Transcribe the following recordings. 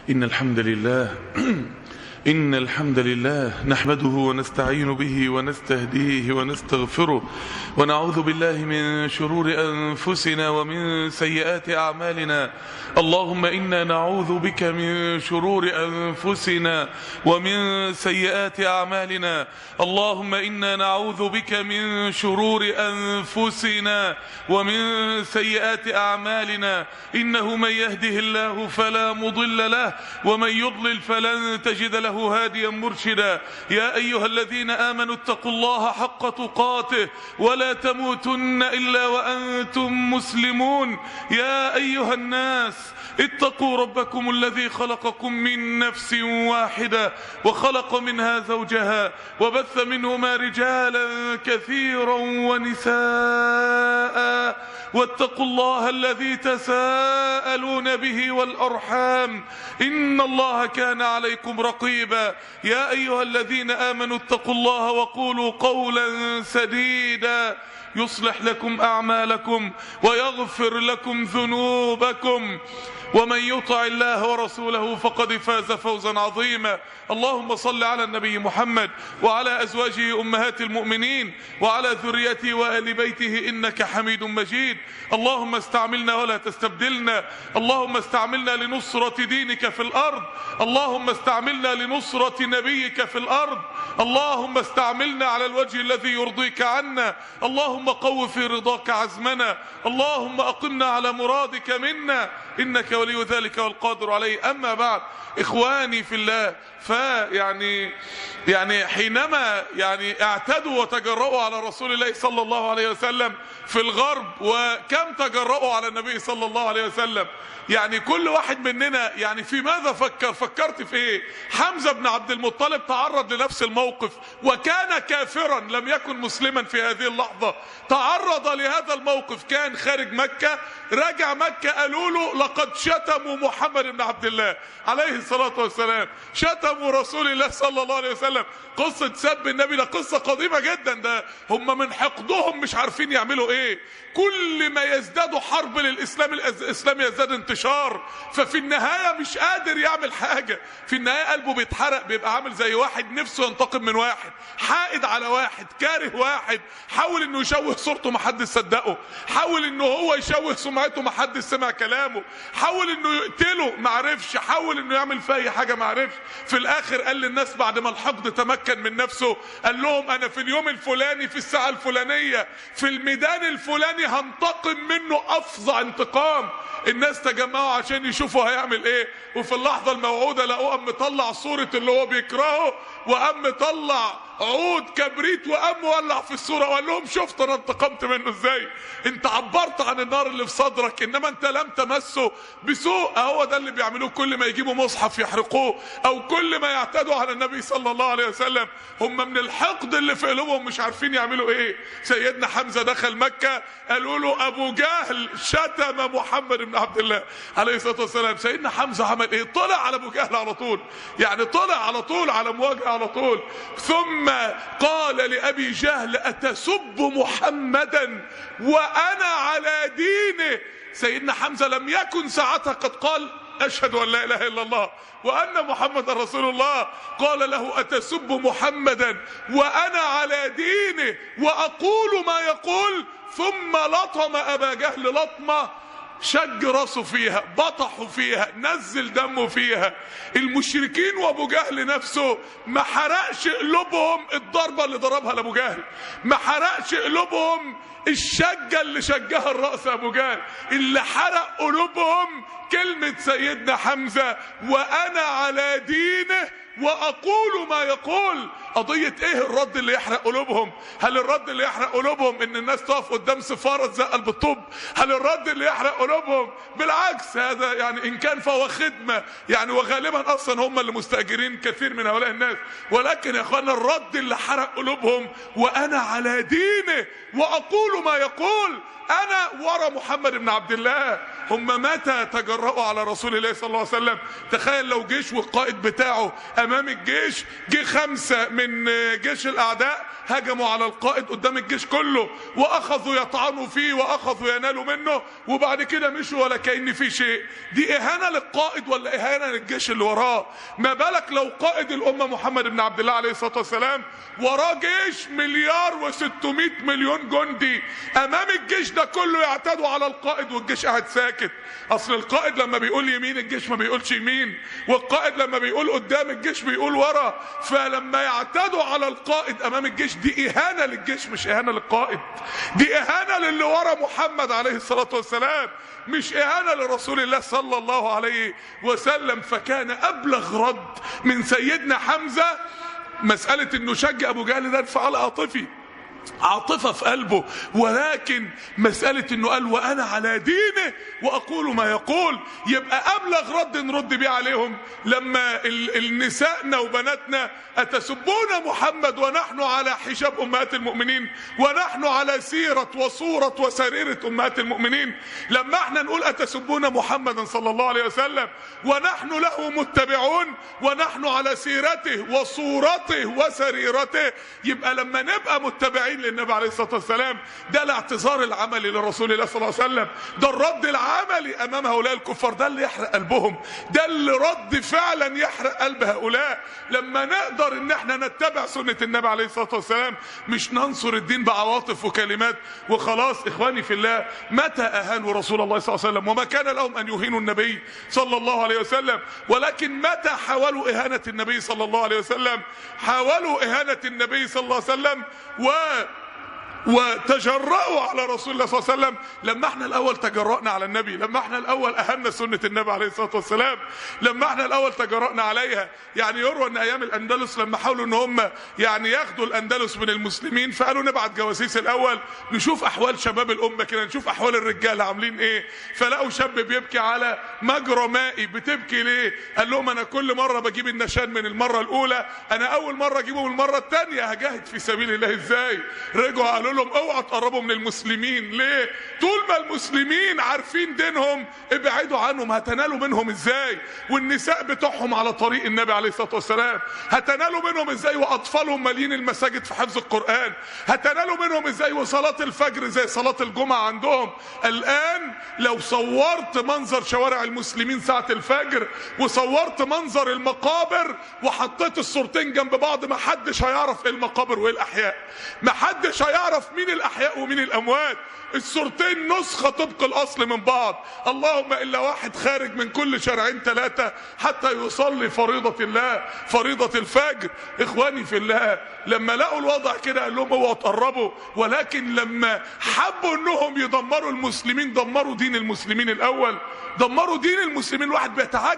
إن الحمد لله نحمده ونستعين به ونستهديه ونستغفره ونعوذ بالله من شرور أنفسنا ومن سيئات أعمالنا. اللهم إنا نعوذ بك من شرور أنفسنا ومن سيئات أعمالنا. اللهم إنا نعوذ بك من شرور أنفسنا ومن سيئات أعمالنا. إنه من يهده الله فلا مضل له ومن يضلل فلن تجد له هاديا مرشدا. يا أيها الذين آمنوا اتقوا الله حق تقاته ولا تموتن إلا وأنتم مسلمون. يا أيها الناس اتقوا ربكم الذي خلقكم من نفس واحدة وخلق منها زوجها وبث منهما رجالا كثيرا ونساء واتقوا الله الذي تساءلون به والأرحام إن الله كان عليكم رقيبا. يا أيها الذين آمنوا اتقوا الله وقولوا قولا سديدا يصلح لكم أعمالكم ويغفر لكم ذنوبكم ومن يطع الله ورسوله فقد فاز فوزا عظيما. اللهم صل على النبي محمد وعلى أزواجه أمهات المؤمنين وعلى ذريته وآل بيته إنك حميد مجيد. اللهم استعملنا ولا تستبدلنا. اللهم استعملنا لنصرة دينك في الأرض. اللهم استعملنا لنصرة نبيك في الأرض. اللهم استعملنا على الوجه الذي يرضيك عنا. اللهم قو في رضاك عزمنا. اللهم أقمنا على مرادك منا إنك ولي ذلك والقادر عليه. أما بعد، إخواني في الله، يعني حينما اعتدوا وتجرؤوا على رسول الله صلى الله عليه وسلم في الغرب، وكم تجرؤوا على النبي صلى الله عليه وسلم. يعني كل واحد مننا في ماذا فكرت في ايه؟ حمزة بن عبد المطلب تعرض لنفس الموقف وكان كافرا، لم يكن مسلما في هذه اللحظة. تعرض لهذا الموقف، كان خارج مكة، رجع مكة قالوا له لقد شتموا محمد بن عبد الله عليه الصلاة والسلام، شتموا رسول الله صلى الله عليه وسلم. قصة سب النبي ده قصة قديمة جدا، ده هم من حقدهم مش عارفين يعملوا ايه. كل ما يزدادوا حرب للإسلام الإسلام يزداد انتشار، ففي النهاية مش قادر يعمل حاجة. في النهاية قلبه بيتحرق، بيبقى عامل زي واحد نفسه ينتقم من واحد، حائد على واحد، كاره واحد، حاول انه يشوه صورته محدش صدقه، حاول انه هو يشوه سمعته محدش سمع كلامه، حاول انه يقتله معرفش، حاول انه يعمل فيه اي حاجة معرفش. في الاخر قال للناس بعد ما الحقد تمكن من نفسه، قال لهم انا في اليوم الفلاني في الساعة الفلانية في الميدان الفلاني هنتقم منه افظع انتقام. الناس تجمعوا عشان يشوفوا هيعمل ايه، وفي اللحظة الموعودة لقوه قام مطلع صورة اللي هو بيكرهه، وقام مطلع عود كبريت وقام مولع في الصورة وقال لهم شفت انا انتقمت منه ازاي. انت عبرت عن النار اللي في صدرك انما انت لم تمسه بسوء. هو ده اللي بيعملوه كل ما يجيبوا مصحف يحرقوه، او كل ما يعتدوا على النبي صلى الله عليه وسلم. هم من الحقد اللي في قلوبهم مش عارفين يعملوا ايه. سيدنا حمزة دخل مكة قالوا له ابو جهل شتم محمد بن عبد الله عليه الصلاة والسلام. سيدنا حمزة عمل ايه؟ طلع على ابو جهل على طول، طلع على طول على مواجهة على طول. ثم قال لأبي جهل أتسب محمدا وأنا على دينه. سيدنا حمزة لم يكن ساعتها قد قال أشهد أن لا إله إلا الله وأن محمد رسول الله. قال له أتسب محمدا وأنا على دينه وأقول ما يقول. ثم لطم أبا جهل لطمة شج راسه فيها، بطحوا فيها، نزل دمه فيها. المشركين وابو جهل نفسه ما حرقش قلوبهم الضربة اللي ضربها لابو جهل، ما حرقش قلوبهم الشجة اللي شجها الرأس ابو جهل. اللي حرق قلوبهم كلمة سيدنا حمزة وأنا على دينه وأقول ما يقول. قضية ايه الرد اللي يحرق قلوبهم؟ هل الرد اللي يحرق قلوبهم ان الناس تقف قدام سفارة تزقل بالطوب؟ هل الرد اللي يحرق قلوبهم بالعكس هذا ان كان فهو خدمة وغالبا اصلا هم اللي مستأجرين كثير من هؤلاء الناس. ولكن يا اخوانا الرد اللي حرق قلوبهم وأنا على دينه وأقول ما يقول، أنا ورا محمد بن عبد الله. هم متى تجرؤوا على رسول الله صلى الله عليه وسلم؟ تخيل لو جيش والقائد بتاعه أمام الجيش جه 5 من جيش الاعداء هجموا على القائد قدام الجيش كله واخذوا يطعنوا فيه واخذوا ينالوا منه، وبعد كده مشوا ولا كأن في شيء. دي اهانة للقائد ولا اهانة للجيش اللي وراه؟ ما بالك لو قائد الامة محمد بن عبد الله عليه الصلاة والسلام وراه جيش 1,600,000,000 جندي، امام الجيش ده كله يعتدوا على القائد والجيش قاعد ساكت. اصل القائد لما بيقول يمين الجيش ما بيقولش يمين، والقائد لما بيقول قدام الجيش بيقول ورا. فلما يعتدوا على القائد امام الجيش دي اهانة للجيش مش اهانة للقائد، دي اهانة للي ورا محمد عليه الصلاة والسلام، مش اهانة لرسول الله صلى الله عليه وسلم. فكان ابلغ رد من سيدنا حمزة مسألة انه شجع ابو جهل ده انفعال عاطفي، عاطفة في قلبه، ولكن مسألة انه قال وانا على دينه واقول ما يقول. يبقى ابلغ رد نرد بيه عليهم لما النسائنا وبناتنا اتسبون محمد ونحن على حجاب امهات المؤمنين ونحن على سيرة وصورة وسريرة امهات المؤمنين. لما احنا نقول اتسبون محمدا صلى الله عليه وسلم ونحن له متبعون ونحن على سيرته وصورته وسريرته، يبقى لما نبقى متبعين للنبي عليه الصلاة والسلام ده الاعتذار العملي لرسول الله صلى الله عليه وسلم، ده الرد العملي امام هؤلاء الكفار، ده اللي يحرق قلبهم، ده اللي رد فعلا يحرق قلب هؤلاء. لما نقدر ان احنا نتبع سنة النبي عليه الصلاة والسلام، مش ننصر الدين بعواطف وكلمات وخلاص. اخواني في الله، متى اهانوا رسول الله صلى الله عليه وسلم؟ وما كان لهم ان يهينوا النبي صلى الله عليه وسلم، ولكن متى حاولوا اهانة النبي صلى الله عليه وسلم؟ حاولوا اهانة النبي صلى الله عليه وسلم وتجرأوا على رسول الله صلى الله عليه وسلم. لما احنا الاول تجرأنا على النبي، لما احنا الاول اهنا سنة النبي عليه الصلاة والسلام، لما احنا الاول تجرأنا عليها. يعني يروى ان ايام الاندلس لما حاولوا ان هم يعني ياخدوا الاندلس من المسلمين، فقالوا نبعت جواسيس الاول نشوف احوال شباب الامة كده، نشوف احوال الرجال عاملين ايه. فلقوا شاب بيبكي على مجرى مائي. بتبكي ليه؟ قال لهم انا كل مرة بجيب النشان من المرة الاولى، انا اول مرة اجيبه من المرة الثانية هجاهد في سبيل الله ازاي؟ رجعوا قالوا لهم اوعوا تقربوا من المسلمين. ليه؟ طول ما المسلمين عارفين دينهم ابعدوا عنهم، هتنالوا منهم ازاي؟ والنساء بتوعهم على طريق النبي عليه الصلاة والسلام هتنالوا منهم ازاي؟ واطفالهم مالين المساجد في حفظ القرآن هتنالوا منهم ازاي؟ وصلاة الفجر زي صلاة الجمعة عندهم. الان لو صورت منظر شوارع المسلمين ساعة الفجر وصورت منظر المقابر وحطيت الصورتين جنب بعض، ما حدش هيعرف ايه المقابر وايه الاحياء، ما حدش هيعرف مين الاحياء ومين الاموات. الصورتين نسخة طبق الاصل من بعض، اللهم الا واحد خارج من كل شارعين ثلاثة حتى يصلي فريضة الله، فريضة الفجر. اخواني في الله، لما لقوا الوضع كده قال لهم اوعوا تقربوا، ولكن لما حبوا انهم يدمروا المسلمين دمروا دين المسلمين الاول، دمروا دين المسلمين. الواحد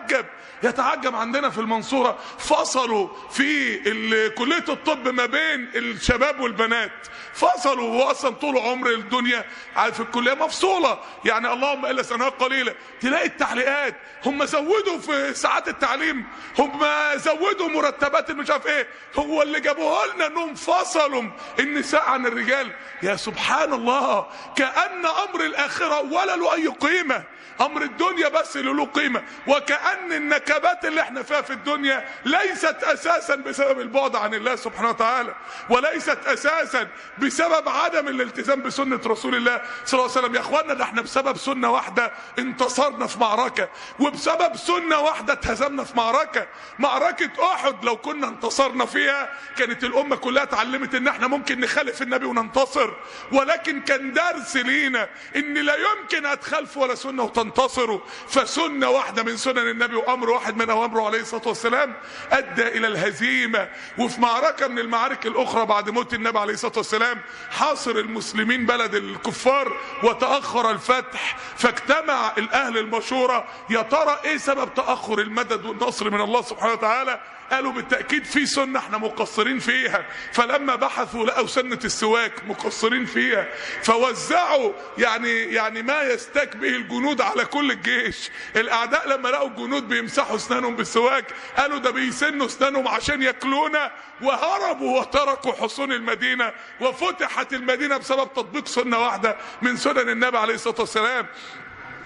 يتعجب عندنا في المنصورة فصلوا في كلية الطب ما بين الشباب والبنات، فصلوا. هو اصلا طول عمر الدنيا في الكلية مفصولة، يعني اللهم الا سنوات قليلة. تلاقي التعليقات هم زودوا في ساعات التعليم، هم زودوا مرتبات مش عارف ايه، هو اللي جابوه لنا انهم فصلوا النساء عن الرجال. يا سبحان الله، كأن امر الاخرة ولا له اي قيمة، امر الدنيا بس اللي له قيمة. وكأن النكبات اللي احنا فيها في الدنيا ليست اساسا بسبب البعد عن الله سبحانه وتعالى، وليست اساسا بسبب عدم الالتزام بسنة رسول الله صلى الله عليه وسلم. يا اخوانا، ده احنا بسبب سنة واحدة انتصرنا في معركة، وبسبب سنة واحدة اتهزمنا في معركة. معركة احد لو كنا انتصرنا فيها كانت الامة كلها اتعلمت ان احنا ممكن نخالف النبي وننتصر، ولكن كان درس لينا ان لا يمكن اتخالفوا ولا سنة وتنتصروا. فسنة واحدة من سنن النبي وامر واحد من اوامره عليه الصلاة والسلام ادى الى الهزيمة. وفي معركة من المعارك الاخرى بعد موت النبي عليه الصلاة والسلام حاصر المسلمين بلد الكفار وتأخر الفتح، فاجتمع الاهل المشورة يا ترى ايه سبب تأخر المدد والنصر من الله سبحانه وتعالى؟ قالوا بالتأكيد في سنة احنا مقصرين فيها. فلما بحثوا لقوا سنة السواك مقصرين فيها، فوزعوا يعني ما يستك به الجنود على كل الجيش. الاعداء لما لقوا الجنود بيمسحوا اسنانهم بالسواك قالوا ده بيسنوا اسنانهم عشان ياكلونا، وهربوا وتركوا حصون المدينة، وفتحت المدينة بسبب تطبيق سنة واحدة من سنن النبي عليه الصلاة والسلام.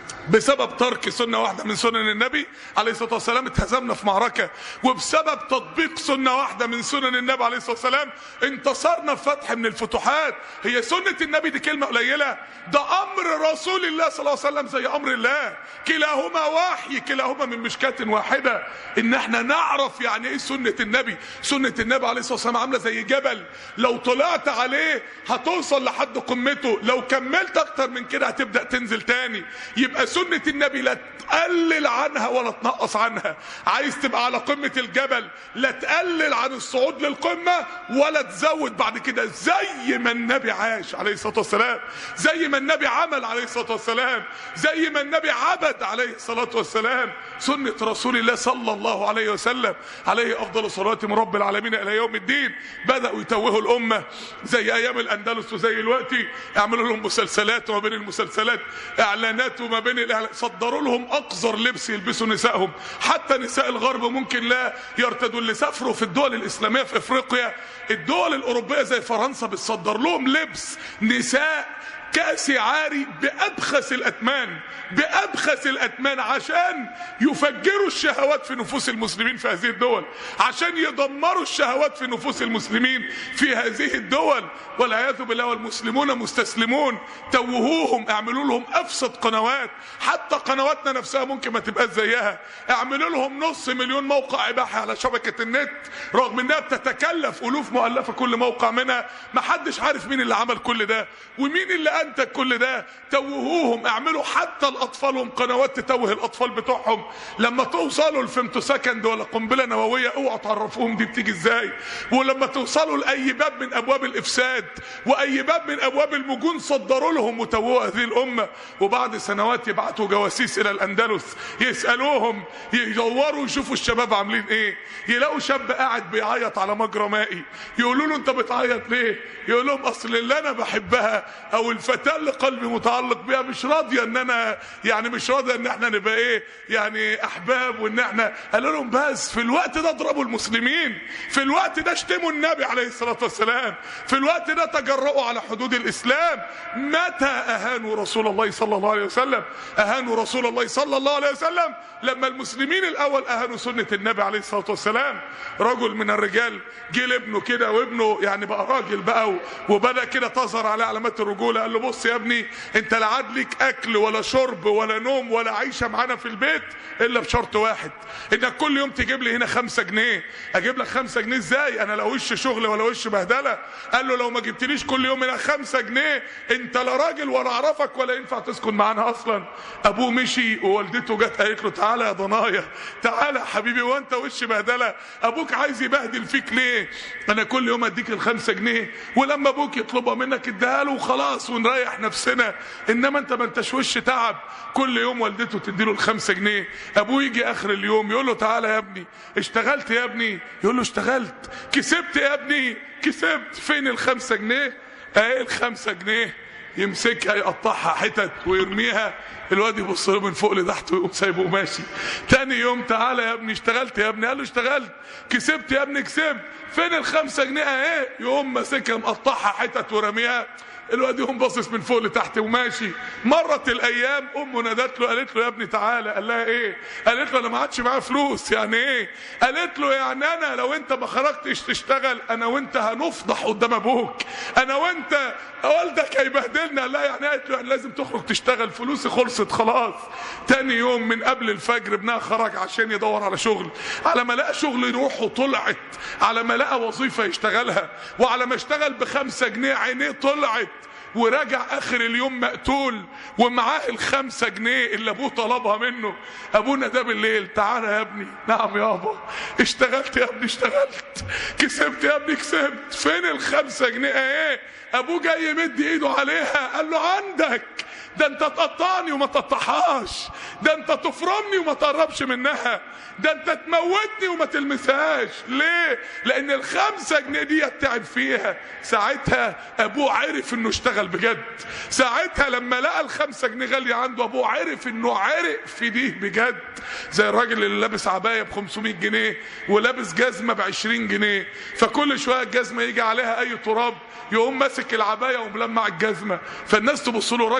بسبب ترك سنة واحدة من سنن النبي عليه الصلاة والسلام اتهزمنا في معركة، وبسبب تطبيق سنة واحدة من سنن النبي عليه الصلاة والسلام انتصرنا في فتح من الفتوحات. هي سنة النبي دي كلمة قليلة؟ ده أمر رسول الله صلى الله عليه وسلم زي أمر الله، كلاهما وحي، كلاهما من مشكاة واحدة. إن احنا نعرف يعني إيه سنة النبي. سنة النبي عليه الصلاة والسلام عاملة زي جبل، لو طلعت عليه هتوصل لحد قمته، لو كملت أكتر من كده هتبدأ تنزل تاني. يبقى سنة النبي لا تقلل عنها ولا تنقص عنها. عايز تبقى على قمة الجبل لا تقلل عن الصعود للقمة ولا تزود بعد كده، زي ما النبي عاش عليه الصلاة والسلام، زي ما النبي عمل عليه الصلاة والسلام، زي ما النبي عبد عليه الصلاة والسلام. سنة رسول الله صلى الله عليه وسلم عليه أفضل الصلاة من رب العالمين إلى يوم الدين. بدأوا يتوهوا الأمة زي أيام الأندلس وزي الوقت، يعملوا لهم مسلسلات وما بين المسلسلات إعلانات وما بين الإعلانات، صدروا لهم أقذر لبس يلبسوا نسائهم. حتى نساء الغرب ممكن لا يرتدوا. اللي سافروا في الدول الإسلامية في إفريقيا، الدول الأوروبية زي فرنسا بتصدر لهم لبس نساء كأسي عاري بأبخس الأثمان، بأبخس الأثمان، عشان يفجروا الشهوات في نفوس المسلمين في هذه الدول، عشان يدمروا الشهوات في نفوس المسلمين في هذه الدول والعياذ بالله. والمسلمون مستسلمون. توهوهم، اعملوا لهم أفسد قنوات، حتى قنواتنا نفسها ممكن ما تبقاش زيها. اعملوا لهم 500,000 موقع إباحي على شبكة النت، رغم انها بتتكلف ألوف مؤلفة كل موقع منها. محدش عارف مين اللي عمل كل ده ومين اللي انت كل ده. توهوهم، اعملوا حتى لاطفالهم قنوات تتوه الاطفال بتوعهم. لما توصلوا لفيمتو سكند ولا قنبله نوويه اوعوا تعرفوهم دي بتيجي ازاي. ولما توصلوا لاي باب من ابواب الافساد واي باب من ابواب المجون صدروا لهم وتوهوا هذه الامه. وبعد سنوات يبعتوا جواسيس الى الاندلس يسالوهم، يدوروا يشوفوا الشباب عاملين ايه. يلاقوا شاب قاعد بيعيط على مجرى مائي، يقولوا له انت بتعيط ليه؟ يقول لهم اصل اللي انا بحبها او الفتاة اللي قلبي متعلق بيها مش راضيه ان انا يعني مش راضيه ان احنا نبقى ايه يعني احباب وان احنا. قالوا لهم بس في الوقت ده اضربوا المسلمين، في الوقت ده اشتموا النبي عليه الصلاه والسلام، في الوقت ده تجرؤوا على حدود الاسلام. متى اهانوا رسول الله صلى الله عليه وسلم؟ اهانوا رسول الله صلى الله عليه وسلم لما المسلمين الاول اهانوا سنه النبي عليه الصلاه والسلام. رجل من الرجال جه لابنه كده، وابنه يعني بقى راجل بقى وبدا كده تظهر عليه علامات الرجوله. قال له بص يا ابني، انت لا عاد ليك اكل ولا شرب ولا نوم ولا عيشه معانا في البيت الا بشرط واحد، انك كل يوم تجيب لي هنا 5 جنيه. اجيب لك 5 جنيه ازاي؟ انا لا وش شغل ولا وش بهدله. قال له لو ما جبتليش كل يوم هنا 5 جنيه انت لا راجل ولا اعرفك ولا ينفع تسكن معانا اصلا. ابوه مشي ووالدته جت قالت له تعالى يا ضنايا، تعالى يا حبيبي، وانت وش بهدله؟ ابوك عايز يبهدل فيك ليه؟ انا كل يوم اديك ال5 جنيه ولما ابوك يطلبها منك اديها له وخلاص ونريح نفسنا، انما انت ما انتش وش تعب. كل يوم والدته تديله ال5 جنيه. ابوه يجي اخر اليوم يقول له تعالى يا ابني، اشتغلت يا ابني؟ يقول له اشتغلت. كسبت يا ابني؟ كسبت. فين ال5 جنيه؟ اهي ال5 جنيه. يمسكها يقطعها حتت ويرميها. الواد يبص له من فوق لتحت ويقوم سايبه وماشي. تاني يوم تعالى يا ابني، اشتغلت يا ابني؟ قال له اشتغلت. كسبت يا ابني؟ كسبت. فين ال5 جنيه؟ اهي. يقوم ماسكها مقطعها حتت ورميها. الواد يقوم باصص من فوق لتحت وماشي. مرت الايام، امه نادت له قالت له يا ابني تعالى. قال لها ايه؟ قالت له انا ما عادش معايا فلوس. يعني ايه؟ قالت له يعني انا لو انت ما خرجتش تشتغل انا وانت هنفضح قدام ابوك، انا وانت والدك هيبهدلنا. لا يعني قالت له يعني لازم تخرج تشتغل، فلوسي خلصت خلاص. تاني يوم من قبل الفجر ابنها خرج عشان يدور على شغل. على ما لقى شغل روحه طلعت، على ما لقى وظيفه يشتغلها، وعلى ما اشتغل ب5 جنيه عينيه طلعت. ورجع اخر اليوم مقتول ومعاه ال5 جنيه اللي ابوه طلبها منه. ابونا ده بالليل تعالى يا ابني. نعم يابا. اشتغلت يا ابني؟ اشتغلت. كسبت يا ابني؟ كسبت. فين ال5 جنيه؟ ايه؟ ابوه جاي يمد ايده عليها. قال له عندك، ده انت تقطعني وما تقطعهاش، ده انت تفرمني وما تقربش منها، ده انت تموتني وما تلمسهاش. ليه؟ لان ال5 جنيه دي تعب فيها. ساعتها ابوه عرف انه اشتغل بجد. ساعتها لما لقى ال5 جنيه غالية عنده، ابوه عرف انه عرق في دي بجد. زي الراجل اللي لابس عباية ب500 جنيه ولابس جزمة ب20 جنيه، فكل شوية الجزمة يجي عليها اي تراب يقوم ماسك العباية وملمع الجزمة، فالناس تبص له الراجل ده مجنون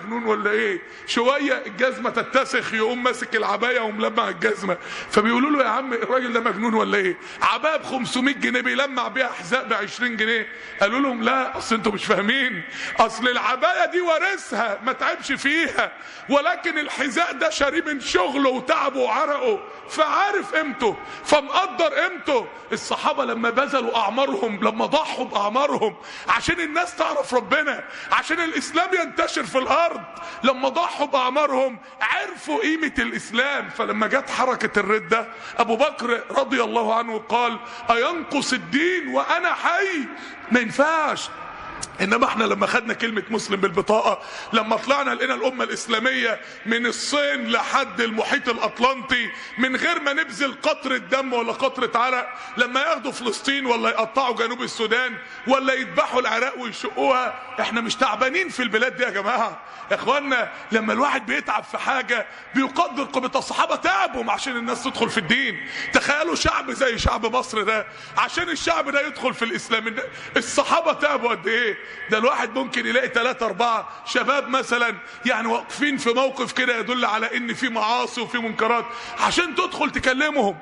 مجنون ولا ايه؟ شويه الجزمه تتسخ يقوم ماسك العبايه وملمع الجزمه. فبيقولوا له يا عم الراجل ده مجنون ولا ايه؟ عبايه ب 500 جنيه بيلمع بيها حذاء ب 20 جنيه. قالوا لهم لا، اصل انتوا مش فاهمين، اصل العبايه دي وارثها ما تعبش فيها، ولكن الحذاء ده شاريه من شغله وتعبه وعرقه، فعارف قيمته، فمقدر قيمته. الصحابه لما بذلوا اعمارهم، لما ضحوا باعمارهم عشان الناس تعرف ربنا، عشان الاسلام ينتشر في الارض، لما ضحوا باعمارهم عرفوا قيمه الاسلام. فلما جت حركه الرده ابو بكر رضي الله عنه قال اينقص الدين وانا حي؟ ما ينفعش. انما احنا لما خدنا كلمة مسلم بالبطاقة، لما طلعنا لقينا الامة الاسلامية من الصين لحد المحيط الاطلنطي من غير ما نبذل قطرة دم ولا قطرة عرق، لما ياخدوا فلسطين ولا يقطعوا جنوب السودان ولا يذبحوا العراق ويشقوها، احنا مش تعبانين في البلاد دي يا جماعة. يا اخوانا لما الواحد بيتعب في حاجة بيقدر قيمة. الصحابة تعبهم عشان الناس تدخل في الدين. تخيلوا شعب زي شعب مصر ده عشان الشعب ده يدخل في الاسلام، الصحابة تعبوا قد ايه؟ ده الواحد ممكن يلاقي 3 4 شباب مثلا يعني واقفين في موقف كده يدل على ان في معاصي وفي منكرات، عشان تدخل تكلمهم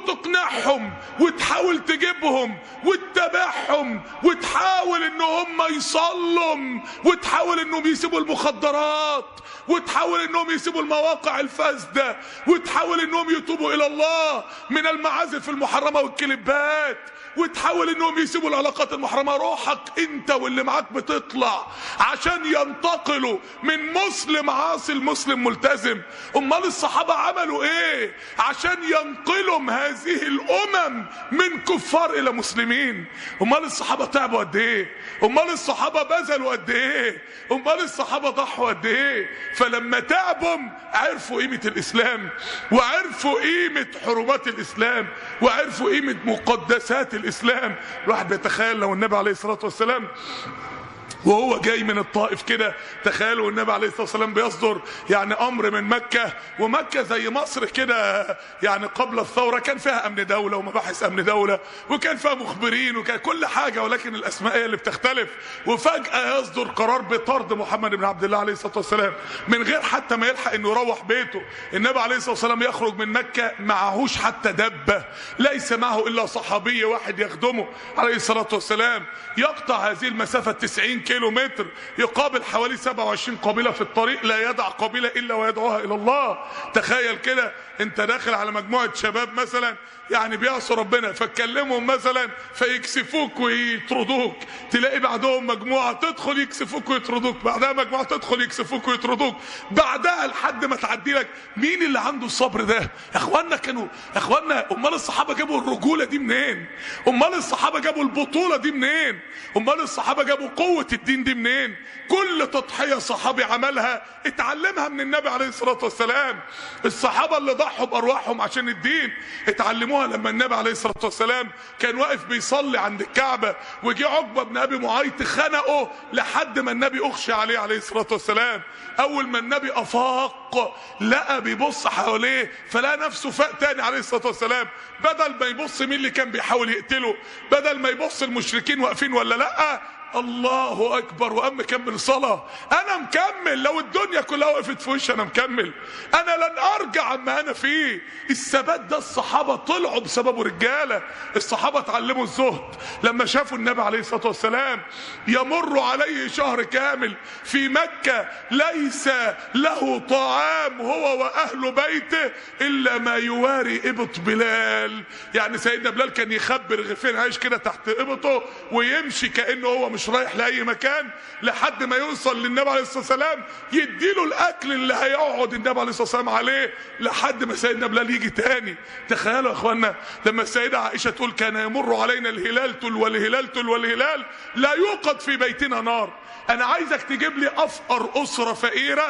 وتقنعهم وتحاول تجيبهم وتتابعهم وتحاول ان هم يصلوا وتحاول انهم يسيبوا المخدرات وتحاول انهم يسيبوا المواقع الفاسده وتحاول انهم يتوبوا الى الله من المعازف المحرمه والكليبات وتحاول انهم يسيبوا العلاقات المحرمه. روحك انت واللي معاك بتطلع عشان ينتقلوا من مسلم عاصي لمسلم ملتزم. امال الصحابه عملوا ايه عشان ينقلوا هذه الامم من كفار الى مسلمين؟ امال الصحابه تعبوا قد ايه؟ امال الصحابه بذلوا قد ايه؟ امال الصحابه ضحوا قد ايه؟ فلما تعبوا عرفوا قيمه الاسلام، وعرفوا قيمه حرمات الاسلام، وعرفوا قيمه مقدسات الاسلام. الواحد بيتخيل لو النبي عليه الصلاه والسلام وهو جاي من الطائف كده، تخيلوا النبي عليه الصلاه والسلام بيصدر يعني امر من مكه، ومكه زي مصر كده يعني قبل الثوره كان فيها امن دوله ومباحث امن دوله وكان فيها مخبرين وكان كل حاجه، ولكن الاسماء هي اللي بتختلف. وفجاه يصدر قرار بطرد محمد بن عبد الله عليه الصلاه والسلام من غير حتى ما يلحق انه يروح بيته. النبي عليه الصلاه والسلام يخرج من مكه معهوش حتى دبه، ليس معه الا صحابي واحد يخدمه عليه الصلاه والسلام. يقطع هذه المسافه 90 كيلو متر، يقابل حوالي 27 قبيلة في الطريق، لا يدع قبيلة إلا ويدعوها إلى الله. تخيل كده انت داخل على مجموعة شباب مثلا يعني بيعصوا ربنا، فتكلمهم مثلا فيكسفوك ويطردوك، تلاقي بعدهم مجموعة تدخل يكسفوك ويطردوك، بعدها مجموعة تدخل يكسفوك ويطردوك، بعدها لحد ما تعدي لك. مين اللي عنده الصبر ده؟ يا اخوانا امال الصحابة جابوا الرجولة دي منين؟ امال الصحابة جابوا البطولة دي منين؟ امال الصحابة جابوا قوة الدين دي منين؟ كل تضحية صحابي عملها اتعلمها من النبي عليه الصلاة والسلام. الصحابة اللي ضحوا بأرواحهم عشان الدين اتعلموها لما النبي عليه الصلاة والسلام كان واقف بيصلي عند الكعبة، وجي عقبة بن أبي معيط خنقه لحد ما النبي أخشى عليه الصلاة والسلام. أول ما النبي أفاق لقى بيبص حواليه فلقى نفسه فاق تاني عليه الصلاة والسلام. بدل ما يبص مين اللي كان بيحاول يقتله، بدل ما يبص المشركين واقفين ولا لأ، الله اكبر، وقام مكمل صلاة. انا مكمل، لو الدنيا كلها وقفت في وشي انا مكمل، انا لن ارجع عما انا فيه. الثبات ده الصحابة طلعوا بسببه رجالة. الصحابة اتعلموا الزهد لما شافوا النبي عليه الصلاة والسلام يمر عليه شهر كامل في مكة ليس له طعام هو واهل بيته الا ما يواري ابط بلال. يعني سيدنا بلال كان يخبي رغيفين عيش كده تحت ابطه ويمشي كأنه هو مش رايح لأي مكان لحد ما يوصل للنبي عليه الصلاة والسلام يديله الأكل اللي هيقعد النبي عليه الصلاة والسلام عليه لحد ما سيدنا بلال يجي تاني. تخيلوا يا اخوانا لما السيدة عائشة تقول كان يمر علينا الهلال تل والهلال تل والهلال لا يوقد في بيتنا نار. أنا عايزك تجيب لي أفقر أسرة فقيرة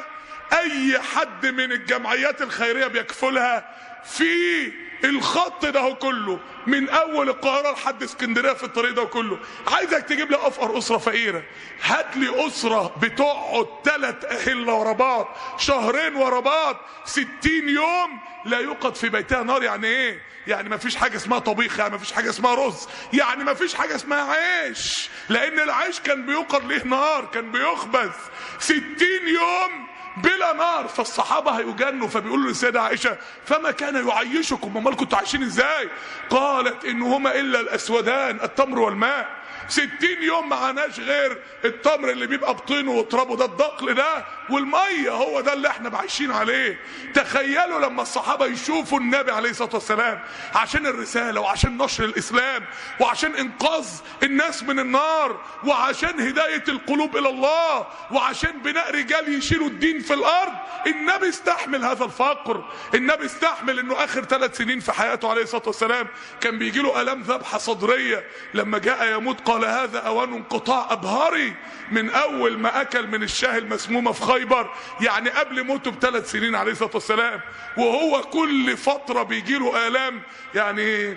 اي حد من الجمعيات الخيرية بيكفلها في الخط ده كله من اول القاهرة لحد اسكندرية في الطريق ده كله. عايزك تجيب لي افقر اسرة فقيرة، هات لي اسرة بتقعد 3 أهلة ورا بعض، شهرين ورا بعض، 60 يوم لا يوقد في بيتها نار. يعني ايه؟ يعني مفيش حاجة اسمها طبيخ، يعني مفيش حاجة اسمها رز، يعني مفيش حاجة اسمها عيش، لان العيش كان بيوقد ليه نار، كان بيخبز 60 يوم بلا نار. فالصحابة هيجنوا، فبيقولوا للسيدة عائشة فما كان يعيشكم، امال كنتوا عايشين ازاي؟ قالت انهما الا الاسودان التمر والماء. 60 يوم معناش غير التمر اللي بيبقى بطينه وترابه ده، الدقل ده، والميه، هو ده اللي احنا عايشين عليه. تخيلوا لما الصحابه يشوفوا النبي عليه الصلاه والسلام عشان الرساله وعشان نشر الاسلام وعشان انقاذ الناس من النار وعشان هدايه القلوب الى الله وعشان بناء رجال يشيلوا الدين في الارض. النبي استحمل هذا الفقر، النبي استحمل انه اخر 3 سنين في حياته عليه الصلاه والسلام كان بيجي له الام ذبحه صدريه. لما جاء يموت قال هذا اوان انقطاع ابهري، من اول ما اكل من الشاه المسمومه في خيبر، يعني قبل موته ب3 سنين عليه الصلاه والسلام. وهو كل فتره بيجي له الام، يعني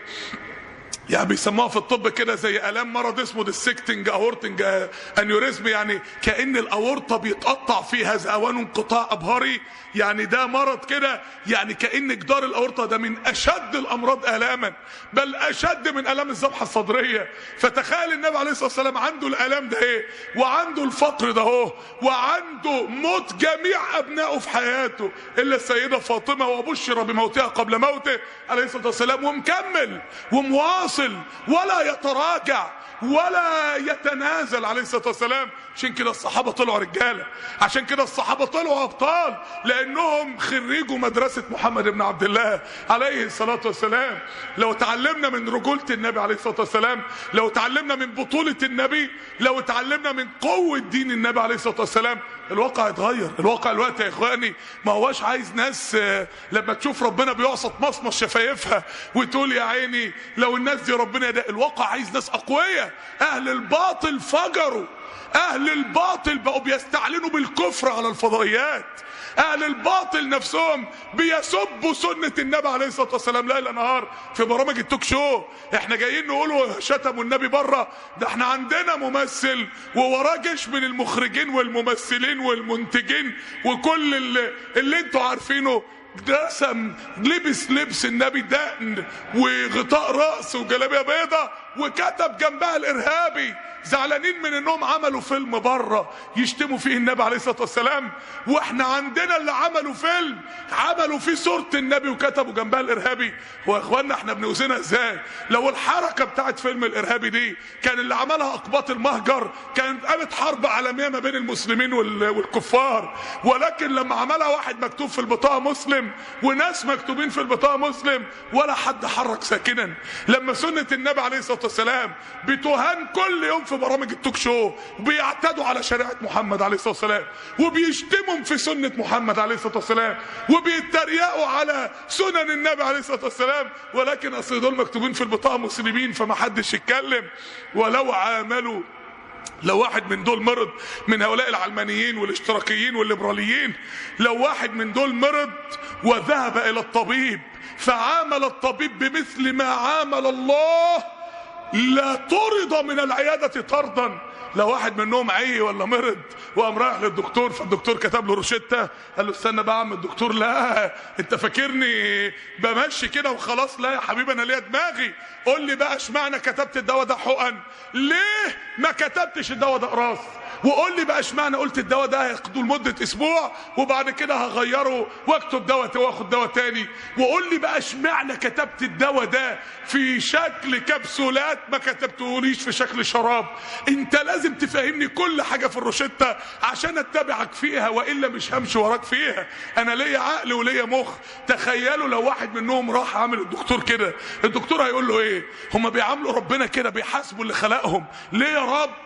بيسموها في الطب كده زي الام مرض اسمه ديسكتنج اورتنج انيوريزم، يعني كأن الاورطه بيتقطع فيها. هذا اوان انقطاع ابهري، يعني ده مرض كده، يعني كأن جدار الاورطه ده من اشد الامراض الاما، بل اشد من الام الذبحه الصدريه. فتخيل النبي عليه الصلاه والسلام عنده الالام ده ايه، وعنده الفقر ده اهو، وعنده موت جميع ابنائه في حياته الا السيده فاطمه، وبشر بموتها قبل موته عليه الصلاه والسلام، ومكمل ومواصل ولا يتراجع ولا يتنازل عليه الصلاة والسلام. عشان كده الصحابة طلعوا رجالة، عشان كده الصحابة طلعوا أبطال، لأنهم خريجوا مدرسة محمد بن عبد الله عليه الصلاة والسلام. لو تعلمنا من رجولة النبي عليه الصلاة والسلام، لو تعلمنا من بطولة النبي، لو تعلمنا من قوة دين النبي عليه الصلاة والسلام، الواقع يتغير. الواقع الوقت يا إخواني ما هواش عايز ناس لما تشوف ربنا بيعصى مصمص شفايفها وتقول يا عيني لو الناس دي ربنا يدق. الواقع عايز ناس أقوياء. أهل الباطل فجروا، أهل الباطل بقوا بيستعلنوا بالكفر على الفضائيات، أهل الباطل نفسهم بيسبوا سنة النبي عليه الصلاة والسلام ليل نهار في برامج التوك شو. احنا جايين نقولوا شتموا النبي بره، ده احنا عندنا ممثل ووراه جيش من المخرجين والممثلين والمنتجين وكل اللي انتوا عارفينه، رسم لبس النبي دقن وغطاء رأس وجلابيه بيضة وكتب جنبها الارهابي. زعلانين من انهم عملوا فيلم بره يشتموا فيه النبي عليه الصلاه والسلام، واحنا عندنا اللي عملوا فيلم عملوا فيه صوره النبي وكتبوا جنبها الارهابي. هو يا اخوانا احنا بنوزنها ازاي؟ لو الحركه بتاعت فيلم الارهابي دي كان اللي عملها اقباط المهجر كانت قامت حرب عالميه ما بين المسلمين والكفار، ولكن لما عملها واحد مكتوب في البطاقه مسلم وناس مكتوبين في البطاقه مسلم ولا حد حرك ساكنا. لما سنه النبي عليه الصلاه والسلام بتهان كل يوم في برامج التوك شو، وبيعتدوا على شريعه محمد عليه الصلاه والسلام، وبيشتموا في سنه محمد عليه الصلاه والسلام، وبيتريقوا على سنن النبي عليه الصلاه والسلام، ولكن اصل دول مكتوبين في البطاقه مسلمين فما حدش يتكلم. ولو عاملوا، لو واحد من دول مرض من هؤلاء العلمانيين والاشتراكيين والليبراليين، لو واحد من دول مرض وذهب الى الطبيب فعامل الطبيب بمثل ما عامل الله لا طرد من العيادة طردا. لو واحد منهم عي ولا مرض وقام رايح للدكتور فالدكتور كتب له روشته، قال له استنى بقى يا عم الدكتور، لا انت فاكرني بمشي كده وخلاص؟ لا يا حبيبي انا ليا دماغي، قول لي بقى اشمعنى كتبت الدواء ده حقن؟ ليه ما كتبتش الدواء ده قراص؟ وقول لي بقى اشمعنى قلت الدواء ده هياخده لمده اسبوع وبعد كده هغيره واكتب دواء واخد دواء تاني؟ وقول لي بقى اشمعنى كتبت الدواء ده في شكل كبسولات ما كتبتهوليش في شكل شراب؟ انت لازم تفهمني كل حاجه في الروشته عشان اتبعك فيها، والا مش همشي وراك فيها. انا ليا عقل وليا مخ. تخيلوا لو واحد منهم راح عامل الدكتور كده، الدكتور هيقول له ايه؟ هم بيعاملوا ربنا كده، بيحاسبوا اللي خلقهم. ليه يا رب؟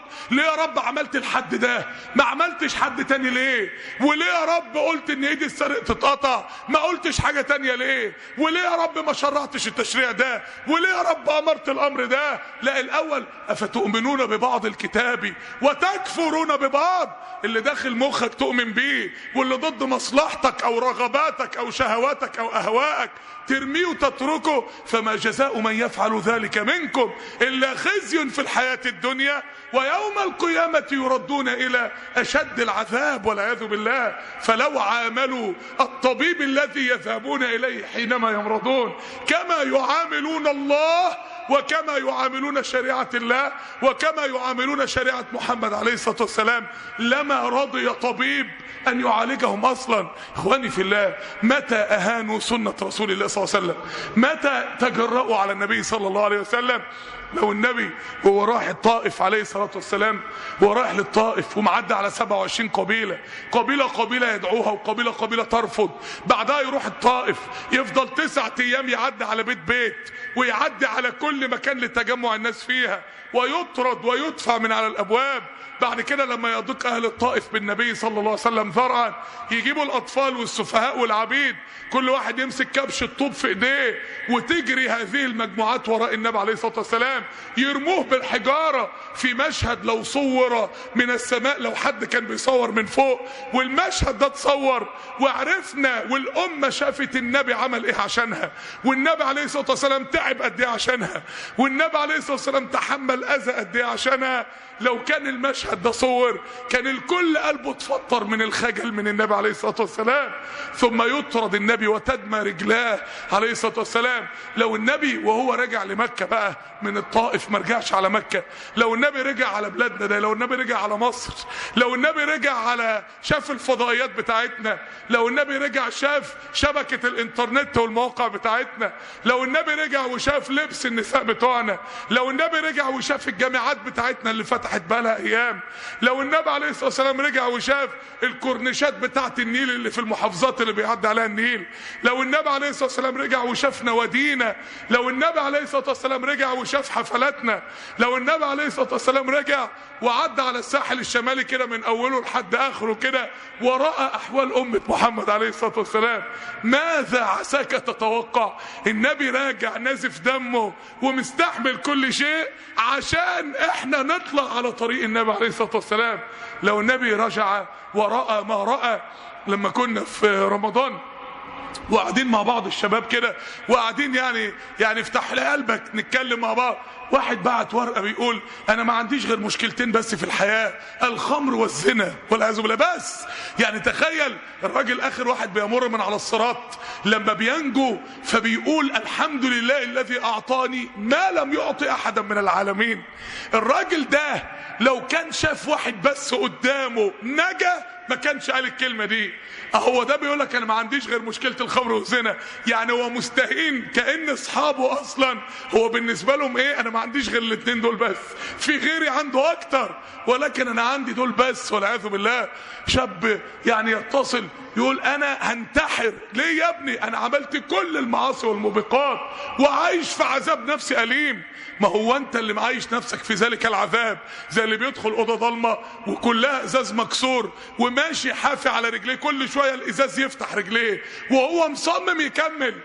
ليه يا رب عملت الحد ده ما عملتش حد تاني ليه؟ وليه يا رب قلت ان ايدي السارق تتقطع ما قلتش حاجة تانية ليه؟ وليه يا رب ما شرعتش التشريع ده؟ وليه يا رب امرت الامر ده؟ لا الاول افتؤمنون ببعض الكتاب وتكفرون ببعض. اللي داخل مخك تؤمن بيه، واللي ضد مصلحتك او رغباتك او شهواتك او اهوائك ترميه وتتركه. فما جزاء من يفعل ذلك منكم الا خزي في الحياة الدنيا ويوم القيامة يردون الى اشد العذاب والعياذ بالله. فلو عاملوا الطبيب الذي يذهبون اليه حينما يمرضون كما يعاملون الله وكما يعاملون شريعة الله وكما يعاملون شريعة محمد عليه الصلاة والسلام لما رضي طبيب أن يعالجهم أصلا. إخواني في الله، متى أهانوا سنة رسول الله صلى الله عليه وسلم؟ متى تجرؤوا على النبي صلى الله عليه وسلم؟ لو النبي وهو رايح الطائف عليه الصلاة والسلام، وهو رايح للطائف ومعدى على 27 قبيلة، قبيلة يدعوها وقبيلة ترفض، بعدها يروح الطائف يفضل 9 أيام يعدي على بيت ويعدي على كل مكان لتجمع الناس فيها ويطرد ويدفع من على الأبواب. بعد كده لما يضيق أهل الطائف بالنبي صلى الله عليه وسلم ذرعا يجيبوا الأطفال والسفهاء والعبيد، كل واحد يمسك كبش الطوب في ايديه وتجري هذه المجموعات وراء النبي عليه الصلاة والسلام، يرموه بالحجارة. في مشهد لو صور من السماء، لو حد كان بيصور من فوق والمشهد ده اتصور وعرفنا والأمة شافت النبي عمل ايه عشانها، والنبي عليه الصلاة والسلام تعب قد ايه عشانها، والنبي عليه الصلاة والسلام تحمل أذى قد ايه عشانها، لو كان المشهد ده صور كان الكل قلبه اتفطر من الخجل من النبي عليه الصلاة والسلام. ثم يطرد النبي وتدمى رجلاه عليه الصلاة والسلام. لو النبي وهو راجع لمكة بقى من الطائف ما رجعش على مكة، لو النبي رجع على بلادنا ده، لو النبي رجع على مصر، لو النبي رجع على شاف الفضائيات بتاعتنا، لو النبي رجع شاف شبكة الانترنت والمواقع بتاعتنا، لو النبي رجع وشاف لبس النساء بتوعنا، لو النبي رجع وشاف الجامعات بتاعتنا اللي فتحت بقالها ايام، لو النبي عليه الصلاة والسلام رجع وشاف الكورنيشات بتاعت النيل اللي في المحافظات اللي بيعدي عليها النيل، لو النبي عليه الصلاة والسلام رجع وشاف نوادينا، لو النبي عليه الصلاة والسلام رجع وشاف حفلاتنا، لو النبي عليه الصلاة والسلام رجع وعدى على الساحل الشمالي كده من اوله لحد اخره كده ورأى احوال امة محمد عليه الصلاة والسلام، ماذا عساك تتوقع؟ النبي راجع نازف دمه ومستحمل كل شيء عشان احنا نطلع على طريق النبي عليه الصلاة والسلام. لو النبي رجع ورأى ما رأى، لما كنا في رمضان وقاعدين مع بعض الشباب كده وقاعدين يعني افتح لي قلبك نتكلم مع بعض، واحد بعت ورقه بيقول انا ما عنديش غير مشكلتين بس في الحياه، الخمر والزنا والعياذ بالله. بس يعني تخيل الراجل اخر واحد بيمر من على الصراط لما بينجو فبيقول الحمد لله الذي اعطاني ما لم يعطي احدا من العالمين. الراجل ده لو كان شاف واحد بس قدامه نجا ما كانش قال الكلمة دي. هو ده بيقولك انا ما عنديش غير مشكلة الخمر والزنا، يعني هو مستهين كأن اصحابه اصلا هو بالنسبة لهم ايه، انا ما عنديش غير الاتنين دول بس، في غيري عنده اكتر ولكن انا عندي دول بس والعياذ بالله. شاب يعني يتصل يقول انا هنتحر ليه يا ابني، انا عملت كل المعاصي والموبقات وعايش في عذاب نفسي أليم. ما هو انت اللي معايش نفسك في ذلك العذاب، زي اللي بيدخل اوضه ضلمه وكلها ازاز مكسور وماشي حافي على رجليه، كل شويه الازاز يفتح رجليه وهو مصمم يكمل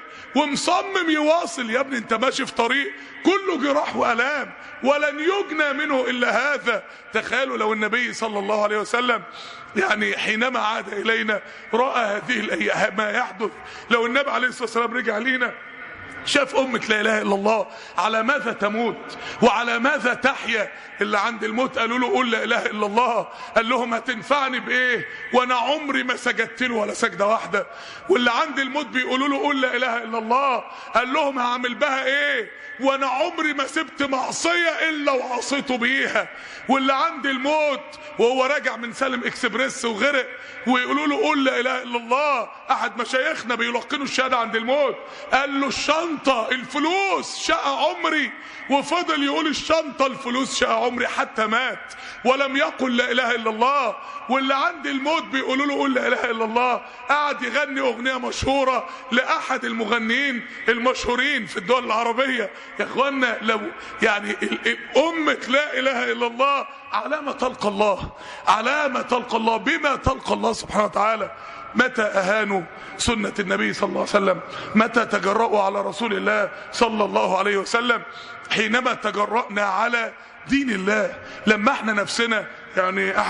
ومصمم يواصل. يا ابني انت ماشي في طريق كله جراح والام ولن يجنى منه الا هذا. تخيلوا لو النبي صلى الله عليه وسلم يعني حينما عاد الينا راى هذه الايام ما يحدث، لو النبي عليه الصلاه والسلام رجع لينا شاف أمة لا إله إلا الله على ماذا تموت وعلى ماذا تحيا. اللي عند الموت قالوا له قول لا إله إلا الله، قال لهم هتنفعني بإيه وأنا عمري ما سجدت له ولا سجدة واحدة. واللي عند الموت بيقولوا له قول لا إله إلا الله، قال لهم هعمل بها إيه وأنا عمري ما سبت معصية إلا وعصيته بيها. واللي عند الموت وهو راجع من سالم إكسبريس وغرق ويقولوا له قول لا إله إلا الله، أحد مشايخنا بيلقنوا الشهادة عند الموت قال له الشنطة الشنطة الفلوس شقى عمري، وفضل يقول الشنطة الفلوس شقى عمري حتى مات ولم يقل لا اله الا الله. واللي عند الموت بيقولوا له قول لا اله الا الله. قعد يغني اغنية مشهورة لاحد المغنيين المشهورين في الدول العربية. يا اخوانا لو يعني امة لا اله الا الله علامة تلقى الله، علامة تلقى الله، بما تلقى الله سبحانه وتعالى. متى اهانوا سنة النبي صلى الله عليه وسلم؟ متى تجرؤوا على رسول الله صلى الله عليه وسلم؟ حينما تجرأنا على دين الله. لما احنا نفسنا يعني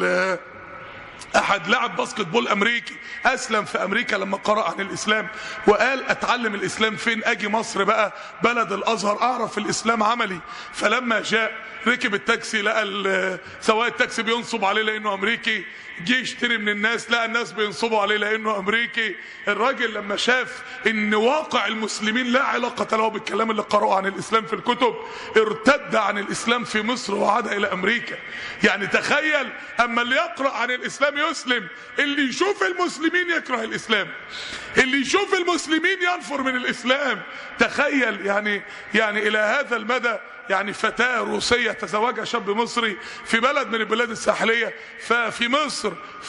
احد لاعب باسكت بول امريكي اسلم في امريكا لما قرأ عن الاسلام وقال اتعلم الاسلام فين؟ اجي مصر بقى بلد الازهر اعرف الاسلام عملي. فلما جاء ركب التاكسي لقى سواق التاكسي بينصب عليه لانه امريكي، جه يشتري من الناس لقى الناس بينصبوا عليه لانه امريكي. الراجل لما شاف ان واقع المسلمين لا علاقة له بالكلام اللي قرأه عن الاسلام في الكتب ارتد عن الاسلام في مصر وعاد الى امريكا. يعني تخيل اما اللي يقرأ عن الاسلام يسلم، اللي يشوف المسلمين يكره الاسلام، اللي يشوف المسلمين ينفر من الاسلام. تخيل يعني الى هذا المدى. يعني فتاة روسية تزوجها شاب مصري في بلد من البلاد الساحلية ففي مصر.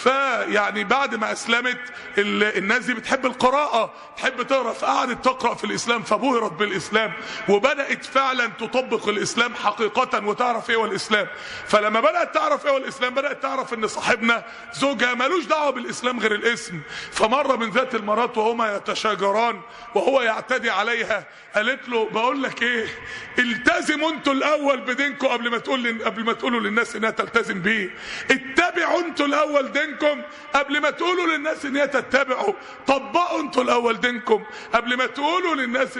فيعني بعد ما اسلمت الناس دي بتحب القراءة، تحب تقرأ، فقعدت تقرأ في الاسلام فبهرت بالاسلام وبدأت فعلا تطبق الاسلام حقيقة وتعرف ايه هو الاسلام. فلما بدأت تعرف ايه هو الاسلام بدأت تعرف ان صاحبنا زوجها مالوش دعوة بالاسلام غير الاسم. فمرة من ذات المرات وهما يتشاجران وهو يعتدي عليها قالت له بقول لك ايه، التزموا انتوا الاول بدينكم قبل ما تقولوا للناس انها تلتزم بيه. اتبعوا انتوا الاول دينكم قبل ما تقولوا للناس ان هي تتبعوا. طبقوا انتوا الاول دينكم قبل ما تقولوا للناس